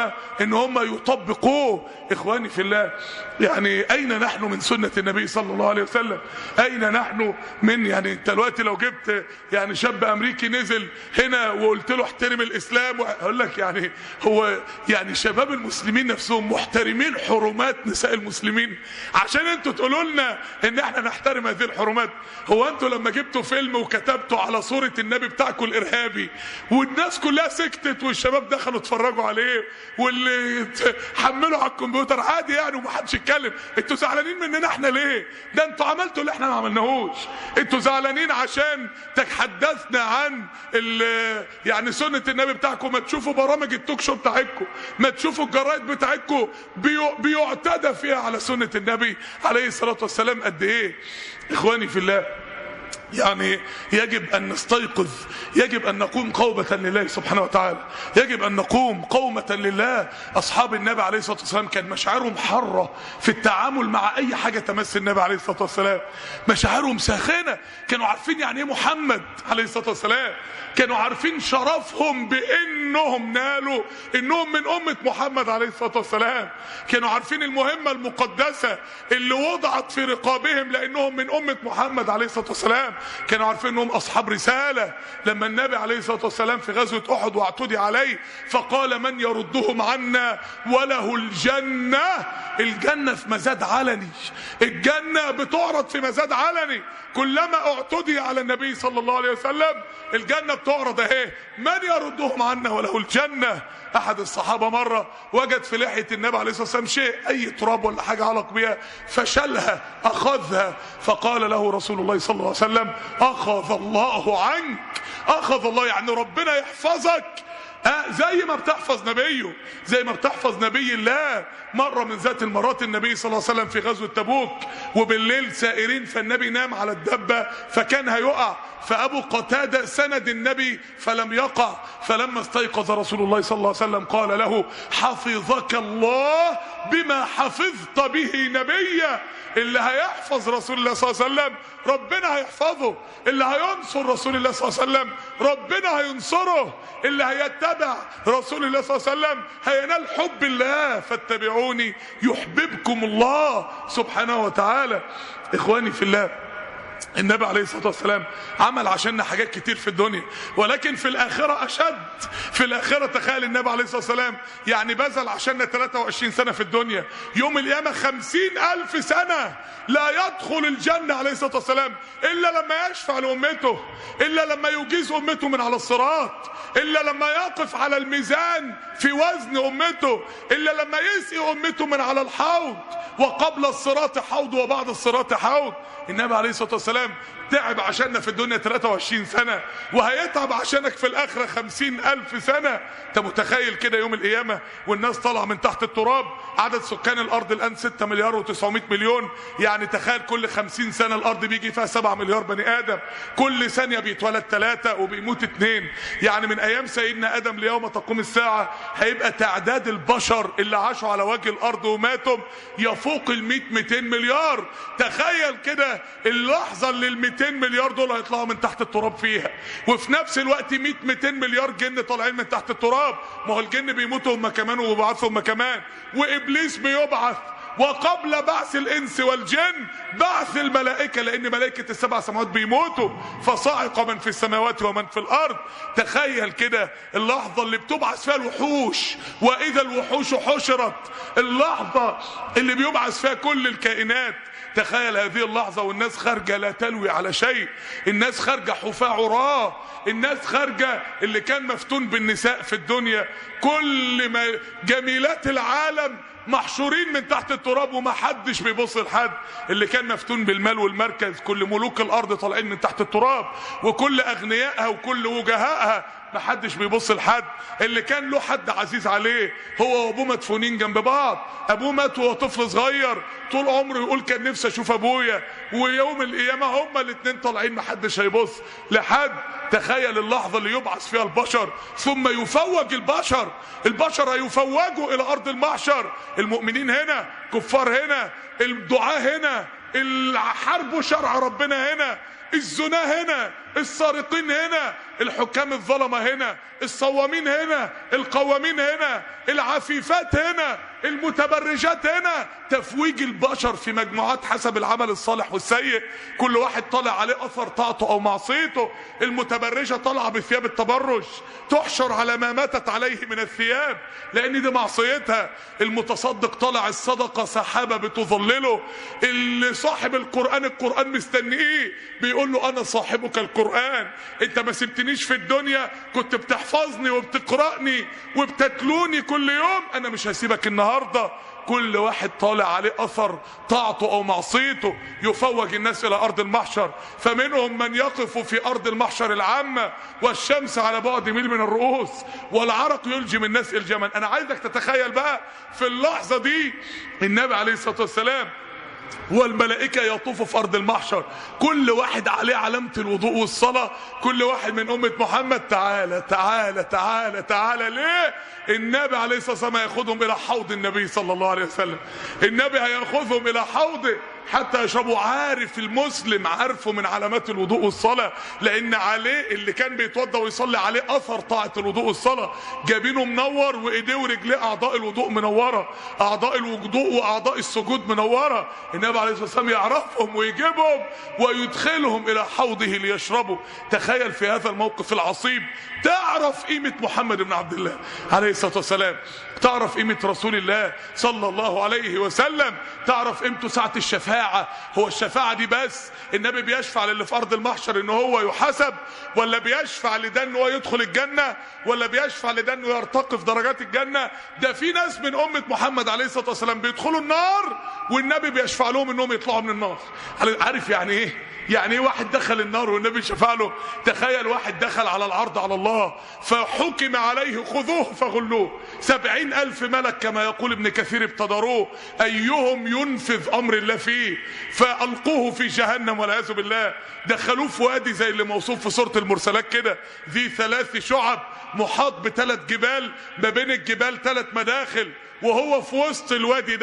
ان هم يطبقوه. اخواني في الله، يعني اين نحن من سنة النبي صلى الله عليه وسلم؟ اين نحن من يعني انت دلوقتي لو جبت يعني شاب امريكي نزل هنا وقلت له احترم الاسلام هقول لك يعني هو يعني شباب المسلمين نفسهم محترمين حرمات نساء المسلمين عشان انتوا تقولوا لنا ان احنا نحترم هذه الحرمات؟ هو انتوا لما جبتوا فيلم وكتبتوا على صورة النبي بتاعكم الارهابي والناس كلها سكتت والشباب دخلوا اتفرجوا عليه واللي حملوا على الكمبيوتر عادي يعني ومحدش يتكلم، انتوا زعلانين مننا احنا ليه؟ ده انتوا عملتوا اللي احنا ما عملناهوش. انتوا زعلانين عشان تحدثنا عن يعني سنة النبي بتاعكم. ما تشوفوا برامج التوك شو بتاعتكم، ما تشوفوا الجرايد بتاعتكم بيعتدى فيها على سنة النبي عليه الصلاة والسلام قد ايه. اخواني في الله، يعني يجب ان نستيقظ، يجب ان نقوم قومة لله سبحانه وتعالى، يجب ان نقوم قومة لله. اصحاب النبي عليه الصلاة والسلام كان مشاعرهم حرة في التعامل مع اي حاجة تمس النبي عليه الصلاة والسلام، مشاعرهم ساخنة. كانوا عارفين يعني ايه محمد عليه الصلاة والسلام، كانوا عارفين شرفهم بانهم نالوا انهم من امة محمد عليه الصلاة والسلام، كانوا عارفين المهمة المقدسة اللي وضعت في رقابهم لانهم من امة محمد عليه الصلاة والسلام، كانوا عارفين انهم اصحاب رسالة. لما النبي عليه الصلاة والسلام في غزوة احد واعتدي عليه فقال من يردهم عنا وله الجنة. الجنة في مزاد علني، الجنة بتعرض في مزاد علني. كلما اعتدي على النبي صلى الله عليه وسلم الجنة بتعرض اهي، من يردهم عنا وله الجنة. احد الصحابة مرة وجد في لحية النبي عليه الصلاة والسلام شيء اي تراب ولا حاجة علق بها فشلها اخذها، فقال له رسول الله صلى الله عليه وسلم اخذ الله عنك. اخذ الله يعني ربنا يحفظك زي ما بتحفظ نبيه، زي ما بتحفظ نبي الله. مرة من ذات المرات النبي صلى الله عليه وسلم في غزوة تبوك وبالليل سائرين، فالنبي نام على الدبة فكان هيقع، فأبو قتادة سند النبي فلم يقع. فلما استيقظ رسول الله صلى الله عليه وسلم قال له حفظك الله بما حفظت به نبيا. اللي هيحفظ رسول الله صلى الله عليه وسلم ربنا هيحفظه، اللي هينصر رسول الله صلى الله عليه وسلم ربنا هينصره، اللي هيتبع رسول الله صلى الله عليه وسلم هينال حب الله. فاتبعوني يحببكم الله سبحانه وتعالى. اخواني في الله، النبي عليه الصلاة والسلام عمل عشاننا حاجات كتير في الدنيا، ولكن في الآخرة أشد. في الآخرة تخيل النبي عليه الصلاة والسلام يعني بذل عشاننا 23 سنة في الدنيا، يوم القيامة 50,000 سنة لا يدخل الجنة عليه الصلاة والسلام إلا لما يشفع لأمته، إلا لما يجيز أمته من على الصراط، إلا لما يقف على الميزان في وزن أمته، إلا لما يسقي أمته من على الحوض، وقبل الصراط حوض وبعد الصراط حوض. النبي عليه الصلاة والسلام تعب عشاننا في الدنيا 23 سنة، وهيتعب عشانك في الآخرة 50,000 سنة. انت متخيل كده يوم القيامة والناس طالعة من تحت التراب؟ عدد سكان الأرض الآن 6 مليار و900 مليون، يعني تخيل كل 50 سنة الأرض بيجي فيها 7 مليار بني آدم، كل ثانية بيتولد 3 وبيموت 2. يعني من أيام سيدنا آدم ليوم تقوم الساعة هيبقى تعداد البشر اللي عاشوا على وجه الأرض وماتوا يفوق 100-200 مليار. تخيل كده اللحظة اللي 200 مليار دول هيطلعوا من تحت التراب فيها، وفي نفس الوقت 100-200 مليار جن طالعين من تحت التراب. ما هو الجن بيموتوا هم كمان وبيبعثوا هم كمان، وإبليس بيبعث. وقبل بعث الإنس والجن بعث الملائكة، لأن ملائكة السبع سماوات بيموتوا، فصاعق من في السماوات ومن في الأرض. تخيل كده اللحظة اللي بتبعث فيها الوحوش، وإذا الوحوش حشرت، اللحظة اللي بيبعث فيها كل الكائنات. تخيل هذه اللحظة والناس خارجة لا تلوي على شيء، الناس خارجة حفاة عراة، الناس خارجة اللي كان مفتون بالنساء في الدنيا، كل ما جميلات العالم محشورين من تحت التراب وما حدش بيبص لحد. اللي كان مفتون بالمال والمركز، كل ملوك الارض طالعين من تحت التراب، وكل اغنيائها وكل وجهائها ما حدش بيبص لحد. اللي كان له حد عزيز عليه هو وابوه مدفونين جنب بعض، ابوه مات وهو طفل صغير، طول عمره يقول كان نفسي اشوف ابويا، ويوم القيامه هما الاثنين طالعين ما حدش هيبص لحد. تخيل اللحظه اللي يبعث فيها البشر ثم يفوج البشر هيفوجوا الى ارض المحشر، المؤمنين هنا، كفار هنا، الدعاة هنا، الحرب شرع ربنا هنا، الزنا هنا، السارقين هنا، الحكام الظلمة هنا، الصوامين هنا، القوامين هنا، العفيفات هنا، المتبرجات هنا. تفويج البشر في مجموعات حسب العمل الصالح والسيء، كل واحد طالع عليه اثر طاعته او معصيته. المتبرجة طالعة بثياب التبرج تحشر على ما ماتت عليه من الثياب لان دي معصيتها. المتصدق طالع الصدقة سحابة بتظلله. اللي صاحب القرآن مستنيه بيقول له انا صاحبك القرآن، انت ما سبتنيش في الدنيا، كنت بتحفظني وبتقرأني وبتتلوني كل يوم، انا مش هسيبك النهاردة. كل واحد طالع عليه اثر طاعته او معصيته. يفوج الناس الى ارض المحشر، فمنهم من يقف في ارض المحشر العامة والشمس على بعد ميل من الرؤوس والعرق يلجم الناس الجما. انا عايزك تتخيل بقى في اللحظة دي النبي عليه الصلاة والسلام والملائكة يطوفوا في أرض المحشر، كل واحد عليه علامة الوضوء والصلاة، كل واحد من أمة محمد تعالى تعالى تعالى تعالى. ليه؟ النبي عليه الصلاة والسلام هياخدهم إلى حوض النبي صلى الله عليه وسلم، النبي هياخذهم إلى حوضه حتى يشربوا. عارف المسلم عارفه من علامات الوضوء والصلاة، لأن عليه اللي كان بيتوضى ويصلي عليه أثر طاعة الوضوء والصلاة، جابينه منور وإيديه ورجليه أعضاء الوضوء منورة، أعضاء الوضوء وأعضاء السجود منورة. النبي عليه الصلاة والسلام يعرفهم ويجيبهم ويدخلهم إلى حوضه ليشربوا. تخيل في هذا الموقف العصيب تعرف قيمة محمد بن عبد الله عليه الصلاة والسلام، تعرف قيمة رسول الله صلى الله عليه وسلم، تعرف قيمته ساعة الشفاعة. هو الشفاعة دي بس النبي بيشفع للي في أرض المحشر إنه هو يحاسب، ولا بيشفع لده إنه هو يدخل الجنة، ولا بيشفع لده إنه يرتقي في درجات الجنة؟ ده في ناس من أمة محمد عليه الصلاة والسلام بيدخلوا النار والنبي بيشفع لهم إنهم يطلعوا من النار. عارف يعني إيه؟ يعني ايه واحد دخل النار والنبي شفع له؟ تخيل واحد دخل على العرض على الله فحكم عليه خذوه فغلوه، 70,000 ملك كما يقول ابن كثير ابتدروه، ايهم ينفذ امر الله فيه فالقوه في جهنم والعياذ بالله. دخلوه في وادي زي اللي موصوف في سورة المرسلات كده، ذي 3 شعب محاط ب3 جبال، ما بين الجبال 3 مداخل، وهو في وسط الوادي ده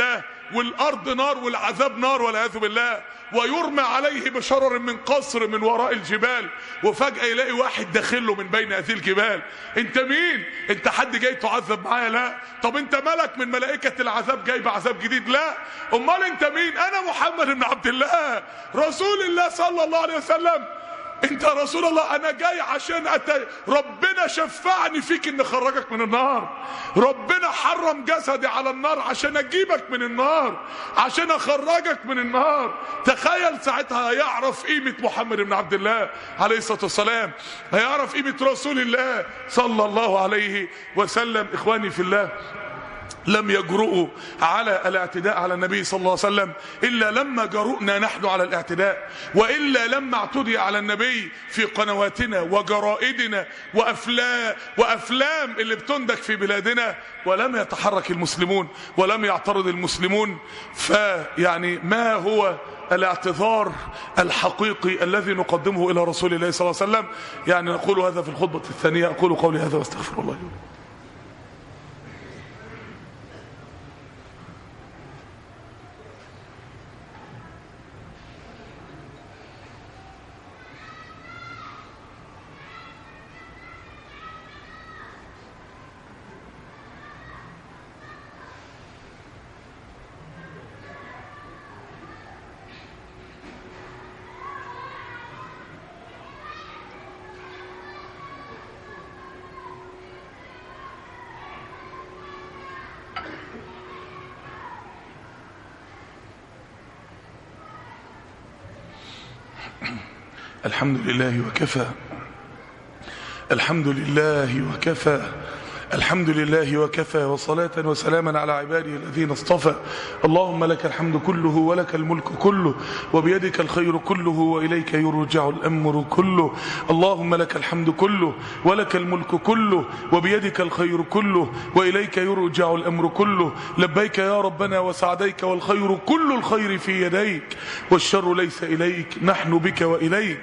والارض نار والعذاب نار والعياذ بالله، ويرمى عليه بشرر من قصر من وراء الجبال، وفجأة يلاقي واحد داخله من بين هذه الجبال. انت مين؟ انت حد جاي تعذب معايا؟ لا. طب انت ملك من ملائكة العذاب جاي بعذاب جديد؟ لا. امال انت مين؟ انا محمد بن عبد الله رسول الله صلى الله عليه وسلم. انت رسول الله، انا جاي عشان ربنا شفعني فيك ان اخرجك من النار، ربنا حرم جسدي على النار عشان اجيبك من النار، عشان اخرجك من النار. تخيل ساعتها هيعرف قيمة محمد بن عبد الله عليه الصلاة والسلام، هيعرف قيمة رسول الله صلى الله عليه وسلم. اخواني في الله، لم يجرؤوا على الاعتداء على النبي صلى الله عليه وسلم إلا لما جرؤنا نحن على الاعتداء، وإلا لما اعتدي على النبي في قنواتنا وجرائدنا وأفلام اللي بتندك في بلادنا، ولم يتحرك المسلمون ولم يعترض المسلمون. فيعني ما هو الاعتذار الحقيقي الذي نقدمه إلى رسول الله صلى الله عليه وسلم؟ يعني نقول هذا في الخطبة الثانية. أقول قولي هذا واستغفر الله. الحمد لله وكفى، الحمد لله وكفى، الحمد لله وكفى، وصلاة وسلاما على عباده الذين اصطفى. اللهم لك الحمد كله ولك الملك كله وبيدك الخير كله وإليك يرجع الأمر كله. اللهم لك الحمد كله ولك الملك كله وبيدك الخير كله وإليك يرجع الأمر كله. لبيك يا ربنا وسعديك، والخير كل الخير في يديك والشر ليس إليك، نحن بك وإليك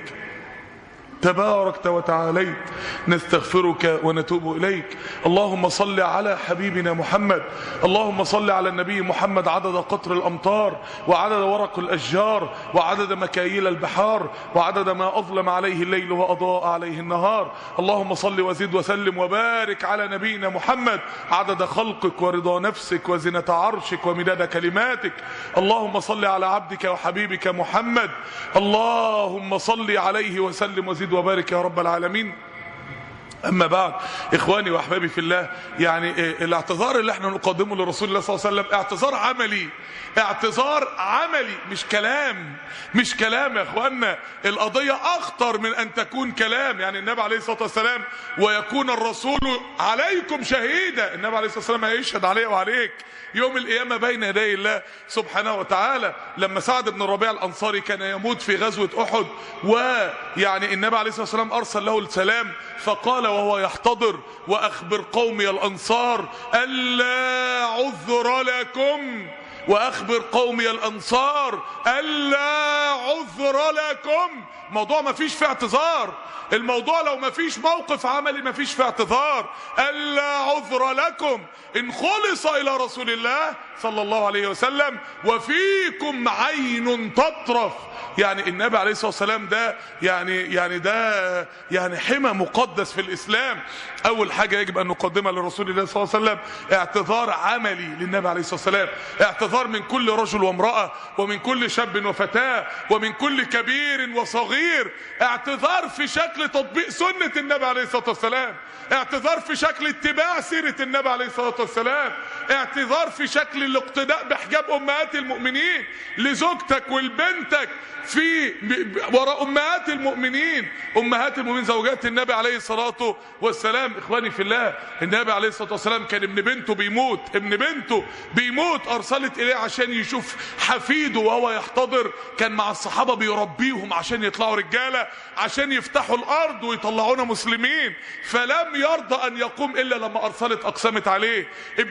تباركت وتعاليت، نستغفرك ونتوب إليك. اللهم صل على حبيبنا محمد، اللهم صل على النبي محمد عدد قطر الأمطار وعدد ورق الأشجار وعدد مكاييل البحار وعدد ما أظلم عليه الليل وأضاء عليه النهار. اللهم صل وزد وسلم وبارك على نبينا محمد عدد خلقك ورضا نفسك وزنة عرشك ومداد كلماتك. اللهم صل على عبدك وحبيبك محمد، اللهم صل عليه وسلم وزد وبارك يا رب العالمين. اما بعد، اخواني واحبابي في الله، يعني الاعتذار اللي احنا نقدمه لرسول الله صلى الله عليه وسلم اعتذار عملي، اعتذار عملي، مش كلام يا اخوانا. القضية اخطر من ان تكون كلام. يعني النبي عليه الصلاة والسلام ويكون الرسول عليكم شهيدا، النبي عليه الصلاة والسلام هيشهد عليه وعليك يوم القيامة بين يدي الله سبحانه وتعالى. لما سعد بن الربيع الأنصاري كان يموت في غزوة أحد، ويعني النبي عليه الصلاة والسلام أرسل له السلام، فقال وهو يحتضر: وأخبر قومي الأنصار ألا عذر لكم، وأخبر قومي الأنصار ألا عذر لكم. موضوع ما فيش فيه اعتذار، الموضوع لو ما فيش موقف عملي ما فيش فيه اعتذار. ألا عذر لكم إن خلص إلى رسول الله صلى الله عليه وسلم وفيكم عين تطرف. يعني النبي عليه الصلاة والسلام ده يعني حمى مقدس في الإسلام. أول حاجة يجب أن نقدمها لرسول الله صلى الله عليه وسلم اعتذار عملي للنبي عليه الصلاة والسلام، اعتذار من كل رجل وامرأة ومن كل شاب وفتاة ومن كل كبير وصغير، اعتذار في شكل تطبيق سنة النبي عليه الصلاة والسلام، اعتذار في شكل اتباع سيرة النبي عليه الصلاة والسلام، اعتذار في شكل الاقتداء بحجاب أمهات المؤمنين لزوجتك ولبنتك في وراء أمهات المؤمنين، أمهات المؤمنين زوجات النبي عليه الصلاة والسلام. إخواني في الله، النبي عليه الصلاة والسلام كان ابن بنته بيموت، أرسلت إليه عشان يشوف حفيده وهو يحتضر. كان مع الصحابة بيربيهم عشان يطلعوا رجالة، عشان يفتحوا الأرض ويطلعونا مسلمين، فلم يرضى أن يقوم إلا لما أرسلت أقسمت عليه. ابن اليهود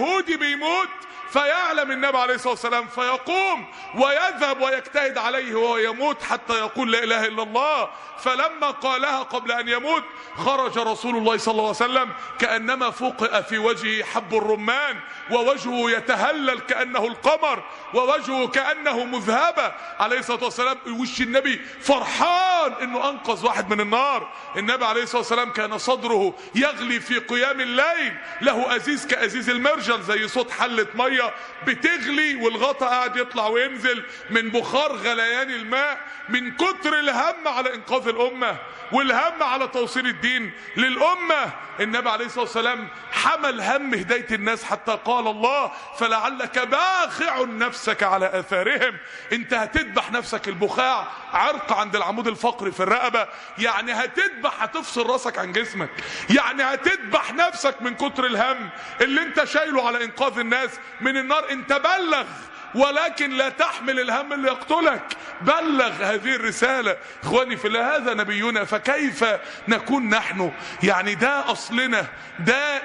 يهودي بيموت فيعلم النبي عليه الصلاة والسلام فيقوم ويذهب ويجتهد عليه وهو يموت حتى يقول لا إله إلا الله. فلما قالها قبل أن يموت خرج رسول الله صلى الله عليه وسلم كأنما فوقئ في وجهه حب الرمان، ووجهه يتهلل كأنه القمر، ووجهه كأنه مذهبة عليه الصلاة والسلام. وش النبي فرحان انه انقذ واحد من النار. النبي عليه الصلاة والسلام كان صدره يغلي في قيام الليل، له أزيز كأزيز المرجل، زي صوت حلة مية بتغلي والغطا قاعد يطلع وينزل من بخار غليان الماء، من كتر الهم على انقاذ الامة والهم على توصيل الدين للامة. النبي عليه الصلاة والسلام حمل هم هداية الناس حتى قال الله فلعلك باخع نفسك على اثارهم. انت هتذبح نفسك، البخاع عرق عند العمود الفقري في الرقبة، يعني هتذبح، هتفصل راسك عن جسمك، يعني هتذبح نفسك من كتر الهم اللي انت شايله على انقاذ الناس من النار. انت بلغ ولكن لا تحمل الهم اللي يقتلك، بلغ هذه الرسالة. اخواني في الله، هذا نبينا، فكيف نكون نحن؟ يعني ده اصلنا، ده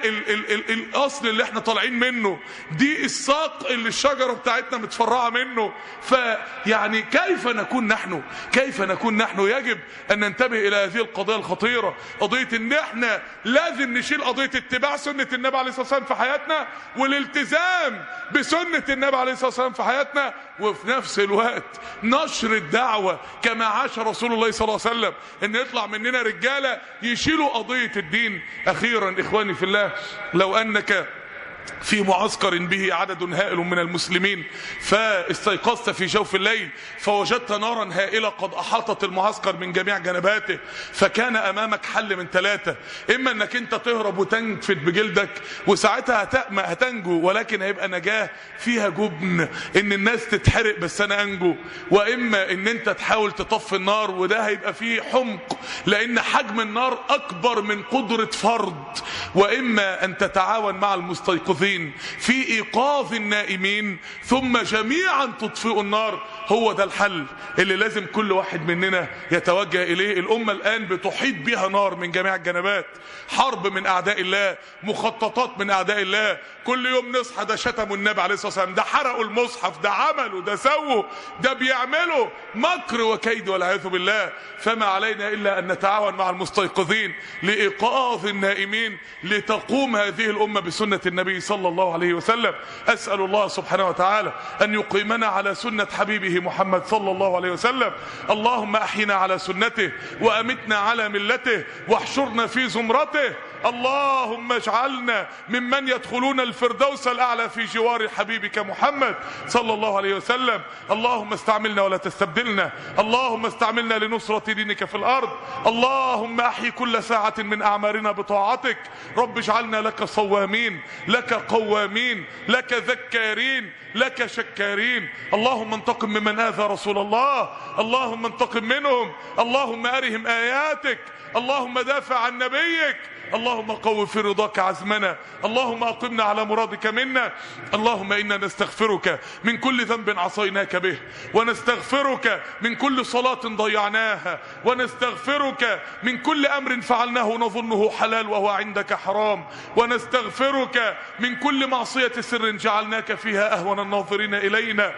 الاصل اللي احنا طالعين منه، دي الساق اللي الشجرة بتاعتنا متفرعة منه. فيعني كيف نكون نحن؟ كيف نكون نحن؟ يجب ان ننتبه الى هذه القضية الخطيرة، قضية ان احنا لازم نشيل قضية اتباع سنة النبي عليه الصلاة والسلام في حياتنا، والالتزام بسنة النبي عليه الصلاة والسلام في حياتنا، وفي نفس الوقت نشر الدعوة كما عاش رسول الله صلى الله عليه وسلم، ان يطلع مننا رجالة يشيلوا قضية الدين. اخيرا اخواني في الله، لو انك في معسكر به عدد هائل من المسلمين فاستيقظت في جوف الليل فوجدت نارا هائلة قد احاطت المعسكر من جميع جنباته، فكان امامك حل من ثلاثة: اما انك انت تهرب وتنفد بجلدك وساعتها هتنجو، ولكن هيبقى نجاة فيها جبن ان الناس تتحرق بس انا انجو، واما ان انت تحاول تطفي النار وده هيبقى فيه حمق لان حجم النار اكبر من قدرة فرد، واما ان تتعاون مع المستيقظين في ايقاظ النائمين ثم جميعا تطفئوا النار. هو ده الحل اللي لازم كل واحد مننا يتوجه اليه. الامة الان بتحيط بها نار من جميع الجنبات، حرب من اعداء الله، مخططات من اعداء الله. كل يوم نصحى ده شتموا النبي عليه الصلاة والسلام، ده حرقوا المصحف، ده عملوا، ده سووا، ده بيعملوا مكر وكيد والعياذ بالله. فما علينا الا ان نتعاون مع المستيقظين لايقاظ النائمين لتقوم هذه الامة بسنة النبي صلى الله عليه وسلم. اسأل الله سبحانه وتعالى ان يقيمنا على سنة حبيبه محمد صلى الله عليه وسلم. اللهم احينا على سنته وامتنا على ملته واحشرنا في زمرته. اللهم اجعلنا ممن يدخلون الفردوس الاعلى في جوار حبيبك محمد صلى الله عليه وسلم. اللهم استعملنا ولا تستبدلنا، اللهم استعملنا لنصرة دينك في الارض. اللهم احي كل ساعة من اعمارنا بطاعتك. رب اجعلنا لك صوامين، لك قوامين، لك ذكارين، لك شكارين. اللهم انتقم ممن اذى رسول الله، اللهم انتقم منهم، اللهم ارهم اياتك، اللهم دافع عن نبيك، اللهم قوي في رضاك عزمنا، اللهم اقمنا على مرادك منا. اللهم انا نستغفرك من كل ذنب عصيناك به، ونستغفرك من كل صلاة ضيعناها، ونستغفرك من كل امر فعلناه نظنه حلال وهو عندك حرام، ونستغفرك من كل معصية سر جعلناك فيها اهون الناظرين الينا،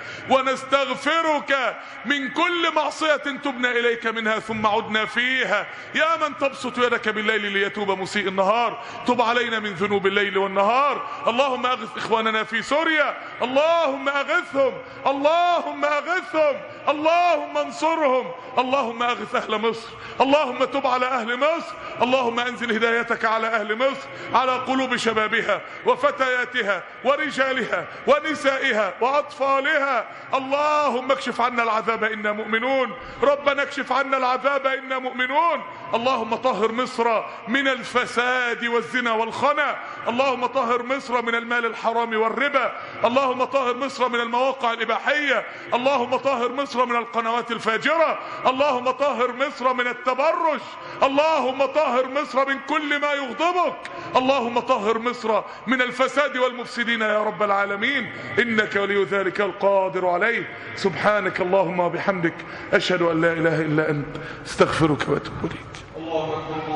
ونستغفرك من كل معصية تبنا اليك منها ثم عدنا فيها. يا من تبسط يدك بالليل ليتوب مسيء النهار، تب علينا من ذنوب الليل والنهار. اللهم اغث اخواننا في سوريا، اللهم اغثهم، اللهم اغثهم، اللهم انصرهم. اللهم اغث اهل مصر، اللهم تب على اهل مصر، اللهم انزل هدايتك على اهل مصر، على قلوب شبابها وفتياتها ورجالها ونسائها واطفالها. اللهم اكشف عنا العذاب انا مؤمنون، ربنا اكشف عنا العذاب انا مؤمنون. اللهم طهر مصر من الفساد والزنا والخنا، اللهم طهر مصر من المال الحرام والربا، اللهم طهر مصر من المواقع الإباحية، اللهم طهر مصر من القنوات الفاجرة، اللهم طهر مصر من التبرج، اللهم طهر مصر من كل ما يغضبك، اللهم طهر مصر من الفساد والمفسدين يا رب العالمين، إنك ولي ذلك القادر عليه. سبحانك اللهم وبحمدك، أشهد أن لا إله إلا أنت، استغفرك وأتوب إليك. الله أكبر.